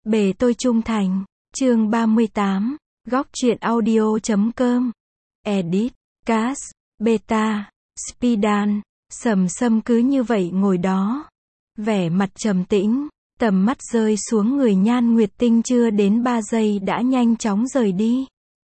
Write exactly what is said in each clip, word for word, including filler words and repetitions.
Bề tôi trung thành. Chương ba mươi tám. Góc truyện audio chấm com. Edit. Cast. Beta. Spidan. Sầm Sâm cứ như vậy ngồi đó. Vẻ mặt trầm tĩnh. Tầm mắt rơi xuống người Nhan Nguyệt Tinh chưa đến ba giây đã nhanh chóng rời đi.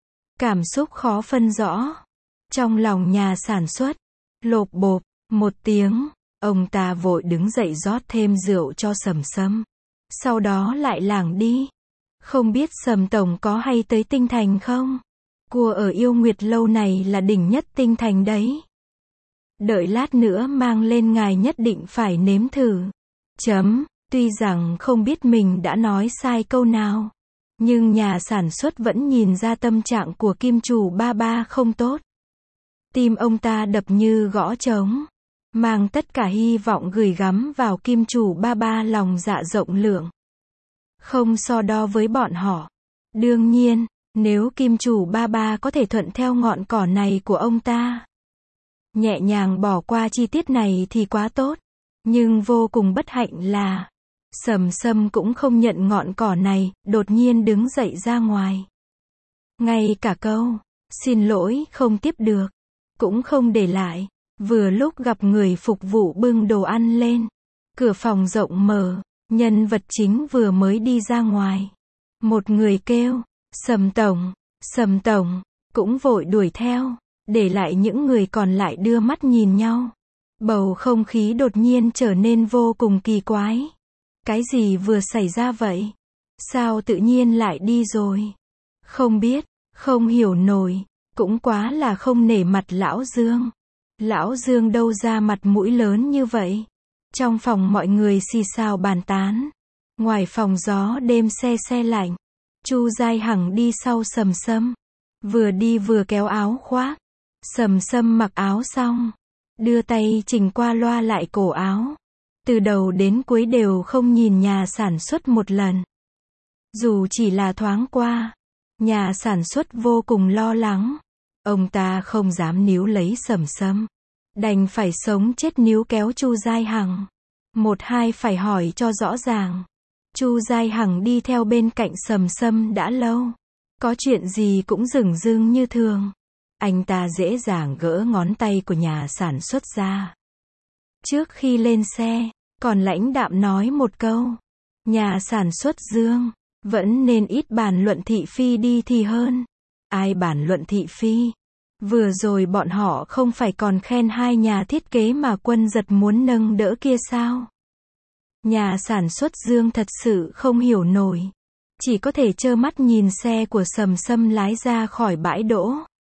Cảm xúc khó phân rõ. Trong lòng nhà sản xuất. Lộp bộp. Một tiếng. Ông ta vội đứng dậy rót thêm rượu cho Sầm Sâm. Sau đó lại lảng đi. Không biết Sầm Tổng có hay tới Tinh Thành không? Cua ở Yêu Nguyệt lâu này là đỉnh nhất Tinh Thành đấy. Đợi lát nữa mang lên ngài nhất định phải nếm thử. Chấm. Tuy rằng không biết mình đã nói sai câu nào. Nhưng nhà sản xuất vẫn nhìn ra tâm trạng của kim chủ ba ba không tốt. Tim ông ta đập như gõ trống. Mang tất cả hy vọng gửi gắm vào kim chủ ba ba lòng dạ rộng lượng. Không so đo với bọn họ. Đương nhiên, nếu kim chủ ba ba có thể thuận theo ngọn cỏ này của ông ta. Nhẹ nhàng bỏ qua chi tiết này thì quá tốt. Nhưng vô cùng bất hạnh là, Sầm Sâm cũng không nhận ngọn cỏ này, đột nhiên đứng dậy ra ngoài. Ngay cả câu, xin lỗi không tiếp được, cũng không để lại. Vừa lúc gặp người phục vụ bưng đồ ăn lên. Cửa phòng rộng mở, nhân vật chính vừa mới đi ra ngoài. Một người kêu, Sầm Tổng, Sầm Tổng, cũng vội đuổi theo, để lại những người còn lại đưa mắt nhìn nhau. Bầu không khí đột nhiên trở nên vô cùng kỳ quái. Cái gì vừa xảy ra vậy? Sao tự nhiên lại đi rồi? Không biết, không hiểu nổi, cũng quá là không nể mặt lão Dương. Lão Dương đâu ra mặt mũi lớn như vậy? Trong phòng mọi người xì xào bàn tán. Ngoài phòng gió đêm se se lạnh. Chu Giai Hằng đi sau Sầm Sâm. Vừa đi vừa kéo áo khoác. Sầm Sâm mặc áo xong. Đưa tay chỉnh qua loa lại cổ áo. Từ đầu đến cuối đều không nhìn nhà sản xuất một lần. Dù chỉ là thoáng qua. Nhà sản xuất vô cùng lo lắng. Ông ta không dám níu lấy Sầm Sâm. Đành phải sống chết níu kéo Chu Giai Hằng. Một hai phải hỏi cho rõ ràng. Chu Giai Hằng đi theo bên cạnh Sầm Sâm đã lâu. Có chuyện gì cũng dửng dưng như thường. Anh ta dễ dàng gỡ ngón tay của nhà sản xuất ra. Trước khi lên xe, còn lãnh đạm nói một câu. Nhà sản xuất Dương, vẫn nên ít bàn luận thị phi đi thì hơn. Ai bàn luận thị phi? Vừa rồi bọn họ không phải còn khen hai nhà thiết kế mà Quân Giật muốn nâng đỡ kia sao? Nhà sản xuất Dương thật sự không hiểu nổi. Chỉ có thể trơ mắt nhìn xe của Sầm Sâm lái ra khỏi bãi đỗ.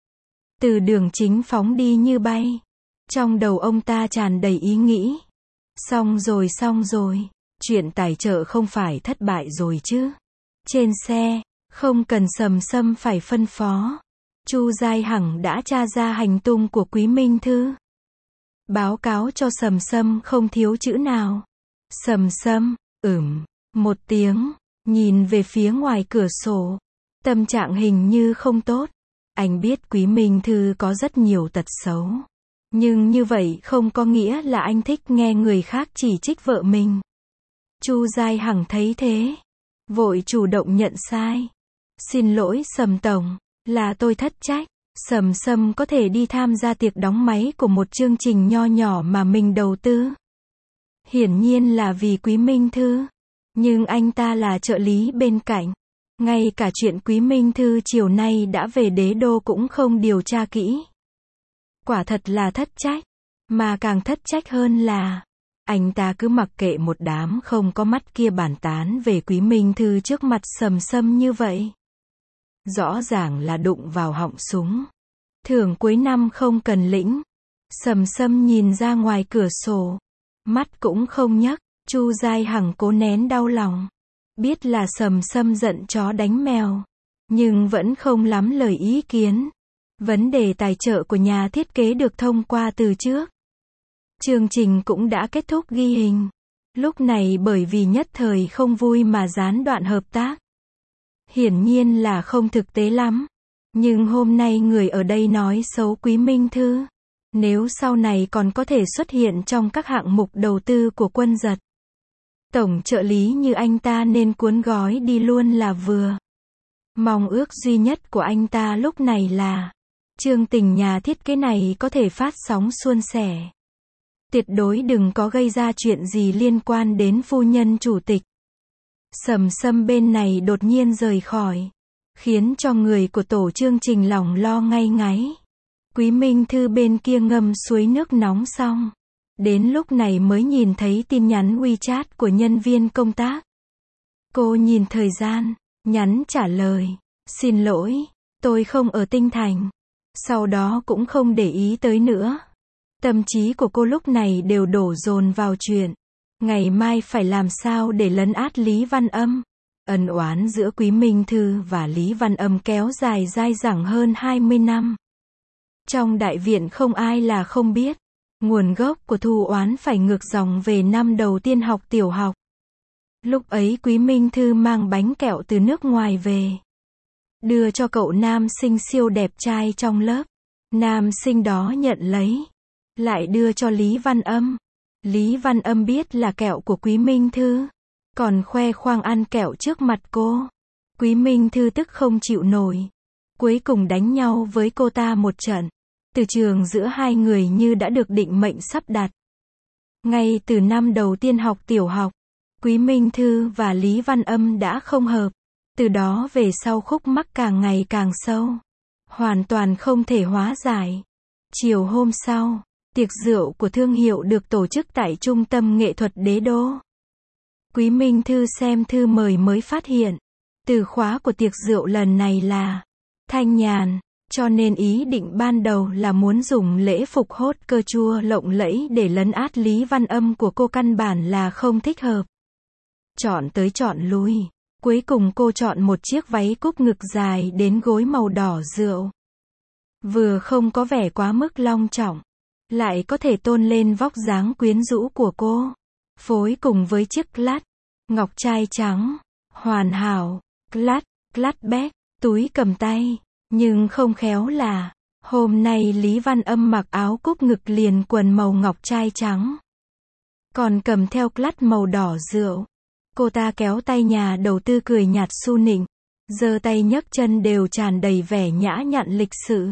Từ đường chính phóng đi như bay. Trong đầu ông ta tràn đầy ý nghĩ. Xong rồi xong rồi. Chuyện tài trợ không phải thất bại rồi chứ. Trên xe, không cần Sầm Sâm phải phân phó. Chu Giai Hằng đã tra ra hành tung của Quý Minh Thư. Báo cáo cho Sầm Sâm không thiếu chữ nào. Sầm Sâm, ừm, một tiếng, nhìn về phía ngoài cửa sổ. Tâm trạng hình như không tốt. Anh biết Quý Minh Thư có rất nhiều tật xấu. Nhưng như vậy không có nghĩa là anh thích nghe người khác chỉ trích vợ mình. Chu Giai Hằng thấy thế. Vội chủ động nhận sai. Xin lỗi Sầm Tổng. Là tôi thất trách. Sầm Sâm có thể đi tham gia tiệc đóng máy của một chương trình nho nhỏ mà mình đầu tư. Hiển nhiên là vì Quý Minh Thư. Nhưng anh ta là trợ lý bên cạnh. Ngay cả chuyện Quý Minh Thư chiều nay đã về đế đô cũng không điều tra kỹ. Quả thật là thất trách. Mà càng thất trách hơn là, anh ta cứ mặc kệ một đám không có mắt kia bàn tán về Quý Minh Thư trước mặt Sầm Sâm như vậy. Rõ ràng là đụng vào họng súng. Thưởng cuối năm không cần lĩnh. Sầm Sâm nhìn ra ngoài cửa sổ. Mắt cũng không nhấc. Chu Giai Hằng cố nén đau lòng. Biết là Sầm Sâm giận chó đánh mèo. Nhưng vẫn không lắm lời ý kiến. Vấn đề tài trợ của nhà thiết kế được thông qua từ trước. Chương trình cũng đã kết thúc ghi hình. Lúc này bởi vì nhất thời không vui mà gián đoạn hợp tác. Hiển nhiên là không thực tế lắm. Nhưng hôm nay người ở đây nói xấu Quý Minh Thư. Nếu sau này còn có thể xuất hiện trong các hạng mục đầu tư của Quân Giật. Tổng trợ lý như anh ta nên cuốn gói đi luôn là vừa. Mong ước duy nhất của anh ta lúc này là chương trình nhà thiết kế này có thể phát sóng suôn sẻ. Tuyệt đối đừng có gây ra chuyện gì liên quan đến phu nhân chủ tịch. Sầm Sâm bên này đột nhiên rời khỏi, khiến cho người của tổ chương trình lòng lo ngay ngáy. Quý Minh Thư bên kia ngâm suối nước nóng xong, đến lúc này mới nhìn thấy tin nhắn WeChat của nhân viên công tác. Cô nhìn thời gian, nhắn trả lời, xin lỗi, tôi không ở Tinh Thành. Sau đó cũng không để ý tới nữa. Tâm trí của cô lúc này đều đổ dồn vào chuyện ngày mai phải làm sao để lấn át Lý Văn Âm. Ân oán giữa Quý Minh Thư và Lý Văn Âm kéo dài dai dẳng hơn hai mươi năm. Trong đại viện không ai là không biết, nguồn gốc của thù oán phải ngược dòng về năm đầu tiên học tiểu học. Lúc ấy Quý Minh Thư mang bánh kẹo từ nước ngoài về, đưa cho cậu nam sinh siêu đẹp trai trong lớp. Nam sinh đó nhận lấy, lại đưa cho Lý Văn Âm. Lý Văn Âm biết là kẹo của Quý Minh Thư, còn khoe khoang ăn kẹo trước mặt cô. Quý Minh Thư tức không chịu nổi, cuối cùng đánh nhau với cô ta một trận. Từ trường giữa hai người như đã được định mệnh sắp đặt. Ngay từ năm đầu tiên học tiểu học, Quý Minh Thư và Lý Văn Âm đã không hợp. Từ đó về sau khúc mắc càng ngày càng sâu, hoàn toàn không thể hóa giải. Chiều hôm sau, tiệc rượu của thương hiệu được tổ chức tại Trung tâm Nghệ thuật Đế Đô. Quý Minh Thư xem thư mời mới phát hiện, từ khóa của tiệc rượu lần này là thanh nhàn, cho nên ý định ban đầu là muốn dùng lễ phục hốt cơ chua lộng lẫy để lấn át Lý Văn Âm của cô căn bản là không thích hợp. Chọn tới chọn lui, cuối cùng cô chọn một chiếc váy cúc ngực dài đến gối màu đỏ rượu. Vừa không có vẻ quá mức long trọng, lại có thể tôn lên vóc dáng quyến rũ của cô. Phối cùng với chiếc clutch, ngọc trai trắng, hoàn hảo, clutch, clutch bag, túi cầm tay. Nhưng không khéo là, hôm nay Lý Văn Âm mặc áo cúc ngực liền quần màu ngọc trai trắng, còn cầm theo clutch màu đỏ rượu. Cô ta kéo tay nhà đầu tư cười nhạt su nịnh, giơ tay nhấc chân đều tràn đầy vẻ nhã nhặn lịch sự.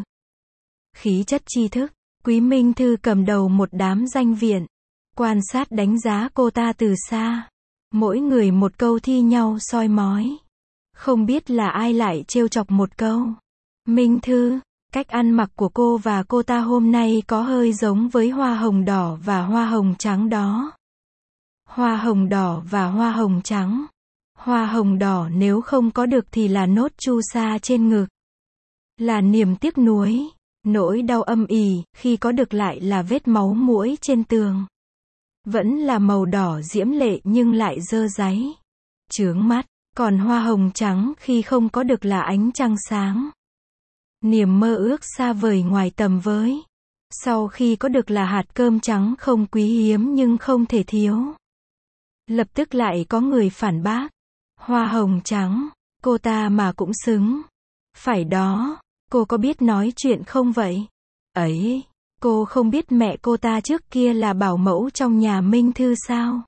Khí chất tri thức, Quý Minh Thư cầm đầu một đám danh viện, quan sát đánh giá cô ta từ xa. Mỗi người một câu thi nhau soi mói. Không biết là ai lại trêu chọc một câu. Minh Thư, cách ăn mặc của cô và cô ta hôm nay có hơi giống với hoa hồng đỏ và hoa hồng trắng đó. Hoa hồng đỏ và hoa hồng trắng. Hoa hồng đỏ nếu không có được thì là nốt chu sa trên ngực, là niềm tiếc nuối, nỗi đau âm ỉ, khi có được lại là vết máu muỗi trên tường. Vẫn là màu đỏ diễm lệ nhưng lại dơ dáy, chướng mắt. Còn hoa hồng trắng khi không có được là ánh trăng sáng, niềm mơ ước xa vời ngoài tầm với. Sau khi có được là hạt cơm trắng không quý hiếm nhưng không thể thiếu. Lập tức lại có người phản bác. Hoa hồng trắng, cô ta mà cũng xứng. Phải đó, cô có biết nói chuyện không vậy? Ấy, cô không biết mẹ cô ta trước kia là bảo mẫu trong nhà Minh Thư sao?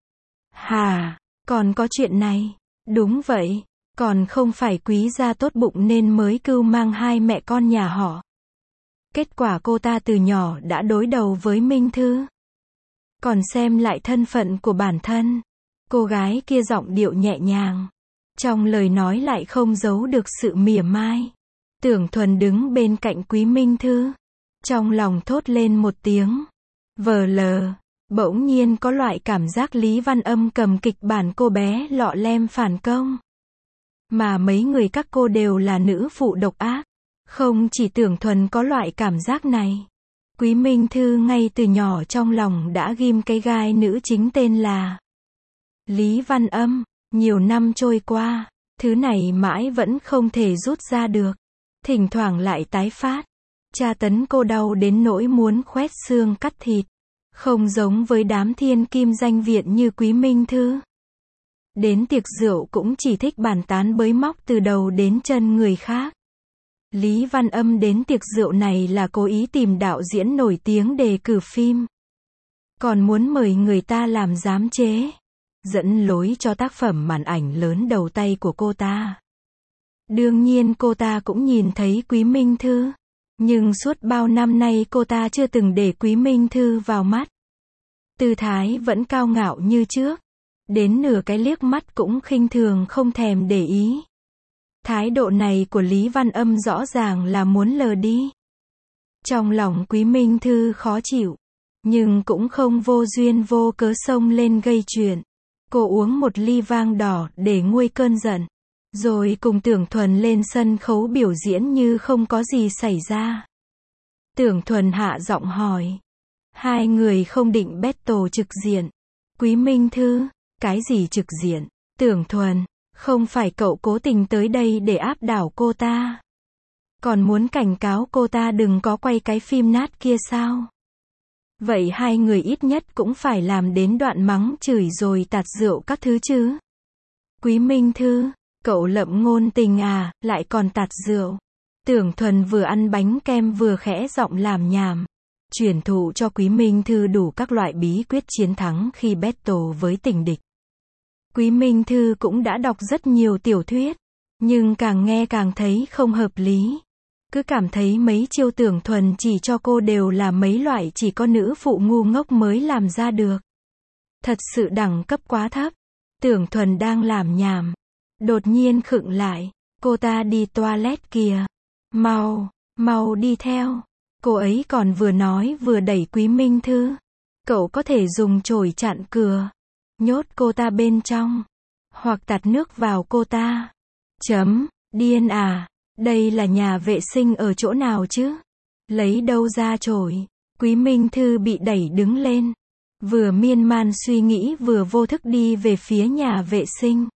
Hà, còn có chuyện này? Đúng vậy, còn không phải quý gia tốt bụng nên mới cưu mang hai mẹ con nhà họ. Kết quả cô ta từ nhỏ đã đối đầu với Minh Thư. Còn xem lại thân phận của bản thân, cô gái kia giọng điệu nhẹ nhàng, trong lời nói lại không giấu được sự mỉa mai. Tưởng Thuần đứng bên cạnh Quý Minh Thư, trong lòng thốt lên một tiếng vờ lờ. Bỗng nhiên có loại cảm giác Lý Văn Âm cầm kịch bản cô bé lọ lem phản công. Mà mấy người các cô đều là nữ phụ độc ác. Không chỉ Tưởng Thuần có loại cảm giác này. Quý Minh Thư ngay từ nhỏ trong lòng đã ghim cái gai nữ chính tên là Lý Văn Âm. Nhiều năm trôi qua, thứ này mãi vẫn không thể rút ra được. Thỉnh thoảng lại tái phát. Tra tấn cô đau đến nỗi muốn khoét xương cắt thịt. Không giống với đám thiên kim danh viện như Quý Minh Thư. Đến tiệc rượu cũng chỉ thích bàn tán bới móc từ đầu đến chân người khác. Lý Văn Âm đến tiệc rượu này là cố ý tìm đạo diễn nổi tiếng đề cử phim. Còn muốn mời người ta làm giám chế. dẫn lối cho tác phẩm màn ảnh lớn đầu tay của cô ta. Đương nhiên cô ta cũng nhìn thấy Quý Minh Thư, nhưng suốt bao năm nay cô ta chưa từng để Quý Minh Thư vào mắt. Tư thái vẫn cao ngạo như trước, đến nửa cái liếc mắt cũng khinh thường không thèm để ý. Thái độ này của Lý Văn Âm rõ ràng là muốn lờ đi. Trong lòng Quý Minh Thư khó chịu, nhưng cũng không vô duyên vô cớ xông lên gây chuyện. Cô uống một ly vang đỏ để nguôi cơn giận, rồi cùng Tưởng Thuần lên sân khấu biểu diễn như không có gì xảy ra. Tưởng Thuần hạ giọng hỏi. Hai người không định battle trực diện. Quý Minh Thư, cái gì trực diện? Tưởng Thuần, không phải cậu cố tình tới đây để áp đảo cô ta? Còn muốn cảnh cáo cô ta đừng có quay cái phim nát kia sao? Vậy hai người ít nhất cũng phải làm đến đoạn mắng chửi rồi tạt rượu các thứ chứ. Quý Minh Thư, cậu lậm ngôn tình à, lại còn tạt rượu. Tưởng Thuần vừa ăn bánh kem vừa khẽ giọng làm nhảm. Truyền thụ cho Quý Minh Thư đủ các loại bí quyết chiến thắng khi battle với tình địch. Quý Minh Thư cũng đã đọc rất nhiều tiểu thuyết, nhưng càng nghe càng thấy không hợp lý. Cứ cảm thấy mấy chiêu Tưởng Thuần chỉ cho cô đều là mấy loại chỉ có nữ phụ ngu ngốc mới làm ra được. Thật sự đẳng cấp quá thấp. Tưởng Thuần đang làm nhảm, đột nhiên khựng lại. Cô ta đi toilet kìa. Mau, mau đi theo. Cô ấy còn vừa nói vừa đẩy Quý Minh Thư. Cậu có thể dùng chổi chặn cửa, nhốt cô ta bên trong, hoặc tạt nước vào cô ta. Chấm, điên à, đây là nhà vệ sinh ở chỗ nào chứ? Lấy đâu ra chổi? Quý Minh Thư bị đẩy đứng lên, vừa miên man suy nghĩ vừa vô thức đi về phía nhà vệ sinh.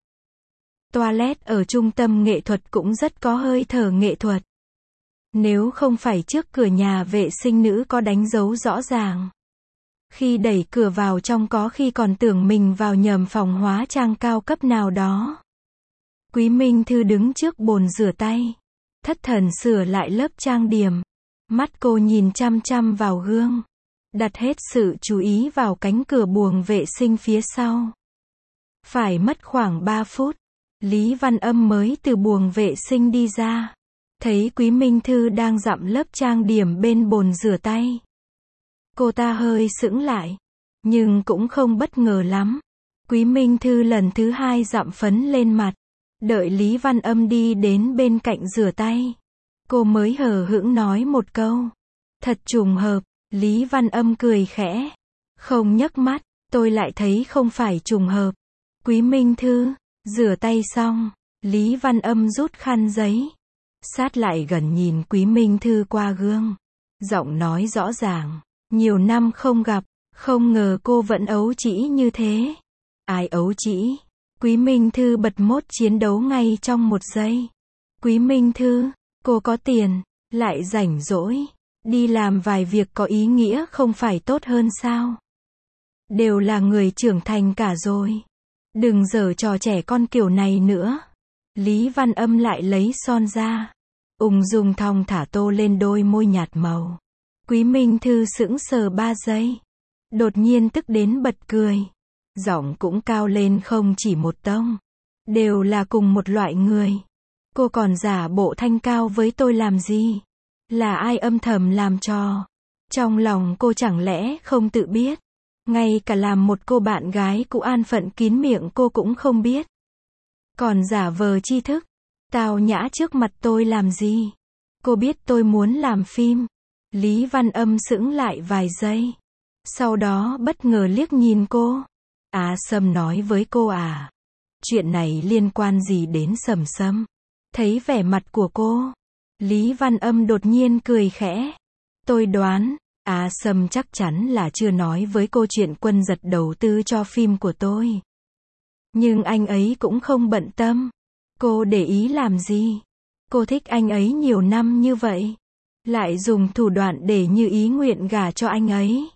Toilet ở trung tâm nghệ thuật cũng rất có hơi thở nghệ thuật. Nếu không phải trước cửa nhà vệ sinh nữ có đánh dấu rõ ràng. Khi đẩy cửa vào trong có khi còn tưởng mình vào nhầm phòng hóa trang cao cấp nào đó. Quý Minh Thư đứng trước bồn rửa tay, thất thần sửa lại lớp trang điểm. Mắt cô nhìn chăm chăm vào gương, đặt hết sự chú ý vào cánh cửa buồng vệ sinh phía sau. Phải mất khoảng ba phút, Lý Văn Âm mới từ buồng vệ sinh đi ra. Thấy Quý Minh Thư đang dặm lớp trang điểm bên bồn rửa tay. Cô ta hơi sững lại, nhưng cũng không bất ngờ lắm. Quý Minh Thư lần thứ hai dặm phấn lên mặt, đợi Lý Văn Âm đi đến bên cạnh rửa tay. Cô mới hờ hững nói một câu. Thật trùng hợp, Lý Văn Âm cười khẽ. Không nhấc mắt, tôi lại thấy không phải trùng hợp. Quý Minh Thư, rửa tay xong, Lý Văn Âm rút khăn giấy. Sát lại gần nhìn Quý Minh Thư qua gương. Giọng nói rõ ràng. Nhiều năm không gặp, không ngờ cô vẫn ấu trĩ như thế. Ai ấu trĩ? Quý Minh Thư bật mốt chiến đấu ngay trong một giây. Quý Minh Thư, cô có tiền, lại rảnh rỗi, đi làm vài việc có ý nghĩa không phải tốt hơn sao? Đều là người trưởng thành cả rồi. Đừng giở trò trẻ con kiểu này nữa. Lý Văn Âm lại lấy son ra, ung dung thong thả tô lên đôi môi nhạt màu. Quý Minh Thư sững sờ ba giây, đột nhiên tức đến bật cười. Giọng cũng cao lên không chỉ một tông. Đều là cùng một loại người. Cô còn giả bộ thanh cao với tôi làm gì? Là ai âm thầm làm trò? Trong lòng cô chẳng lẽ không tự biết? Ngay cả làm một cô bạn gái cũ an phận kín miệng cô cũng không biết. Còn giả vờ tri thức, tào nhã trước mặt tôi làm gì? Cô biết tôi muốn làm phim. Lý Văn Âm sững lại vài giây. Sau đó bất ngờ liếc nhìn cô. À Sâm nói với cô à? Chuyện này liên quan gì đến Sầm Sâm? Thấy vẻ mặt của cô, Lý Văn Âm đột nhiên cười khẽ. Tôi đoán, à Sâm chắc chắn là chưa nói với cô chuyện Quân Giật đầu tư cho phim của tôi. Nhưng anh ấy cũng không bận tâm. Cô để ý làm gì? Cô thích anh ấy nhiều năm như vậy, lại dùng thủ đoạn để như ý nguyện gả cho anh ấy.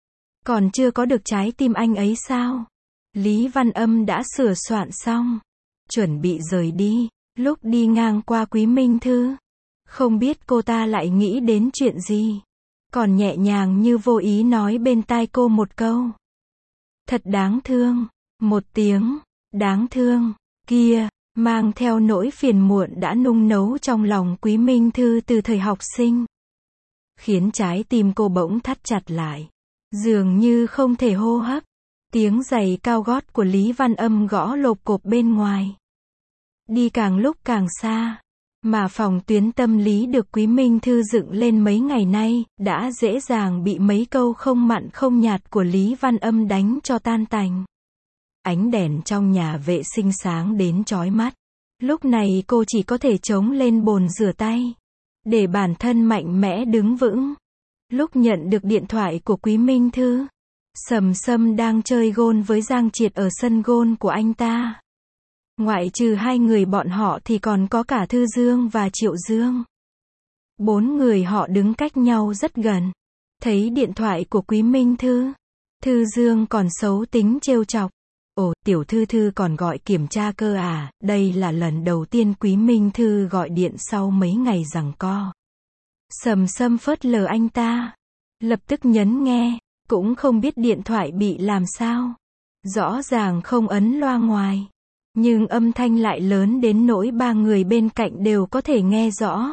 Còn chưa có được trái tim anh ấy sao? Lý Văn Âm đã sửa soạn xong, chuẩn bị rời đi. Lúc đi ngang qua Quý Minh Thư, không biết cô ta lại nghĩ đến chuyện gì, còn nhẹ nhàng như vô ý nói bên tai cô một câu. Thật đáng thương. Một tiếng, đáng thương, kia, mang theo nỗi phiền muộn đã nung nấu trong lòng Quý Minh Thư từ thời học sinh. Khiến trái tim cô bỗng thắt chặt lại. Dường như không thể hô hấp. Tiếng giày cao gót của Lý Văn Âm gõ lộp cộp bên ngoài. Đi càng lúc càng xa. Mà phòng tuyến tâm lý được Quý Minh Thư dựng lên mấy ngày nay, đã dễ dàng bị mấy câu không mặn không nhạt của Lý Văn Âm đánh cho tan tành. Ánh đèn trong nhà vệ sinh sáng đến chói mắt. Lúc này cô chỉ có thể chống lên bồn rửa tay. Để bản thân mạnh mẽ đứng vững. Lúc nhận được điện thoại của Quý Minh Thư, Sầm Sâm đang chơi gôn với Giang Triệt ở sân gôn của anh ta. Ngoại trừ hai người bọn họ thì còn có cả Thư Dương và Triệu Dương. Bốn người họ đứng cách nhau rất gần. Thấy điện thoại của Quý Minh Thư, Thư Dương còn xấu tính trêu chọc. Ồ, tiểu Thư Thư còn gọi kiểm tra cơ à, đây là lần đầu tiên Quý Minh Thư gọi điện sau mấy ngày giằng co. Sầm Sâm phớt lờ anh ta. Lập tức nhấn nghe, cũng không biết điện thoại bị làm sao. Rõ ràng không ấn loa ngoài. Nhưng âm thanh lại lớn đến nỗi ba người bên cạnh đều có thể nghe rõ.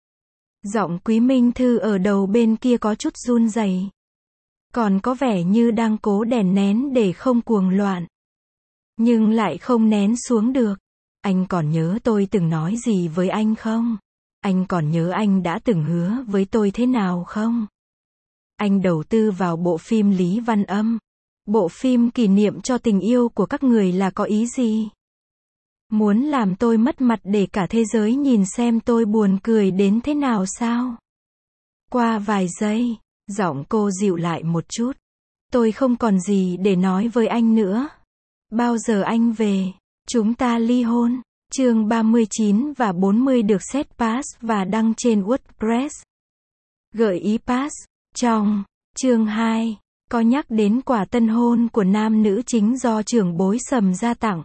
Giọng Quý Minh Thư ở đầu bên kia có chút run rẩy. Còn có vẻ như đang cố đè nén để không cuồng loạn. Nhưng lại không nén xuống được. Anh còn nhớ tôi từng nói gì với anh không? Anh còn nhớ anh đã từng hứa với tôi thế nào không? Anh đầu tư vào bộ phim Lý Văn Âm. Bộ phim kỷ niệm cho tình yêu của các người là có ý gì? Muốn làm tôi mất mặt để cả thế giới nhìn xem tôi buồn cười đến thế nào sao? Qua vài giây, giọng cô dịu lại một chút. Tôi không còn gì để nói với anh nữa. Bao giờ anh về, chúng ta ly hôn. Chương ba mươi chín và bốn mươi được set pass và đăng trên WordPress. Gợi ý pass. Trong chương hai, có nhắc đến quà tân hôn của nam nữ chính do trưởng bối Sầm gia tặng.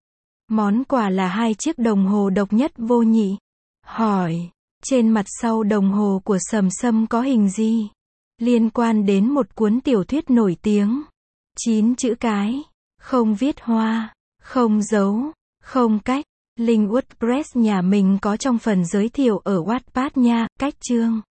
Món quà là hai chiếc đồng hồ độc nhất vô nhị. Hỏi, trên mặt sau đồng hồ của Sầm Sâm có hình gì? Liên quan đến một cuốn tiểu thuyết nổi tiếng. Chín chữ cái. Không viết hoa, không dấu, không cách. Link WordPress nhà mình có trong phần giới thiệu ở Wattpad nha, cách chương.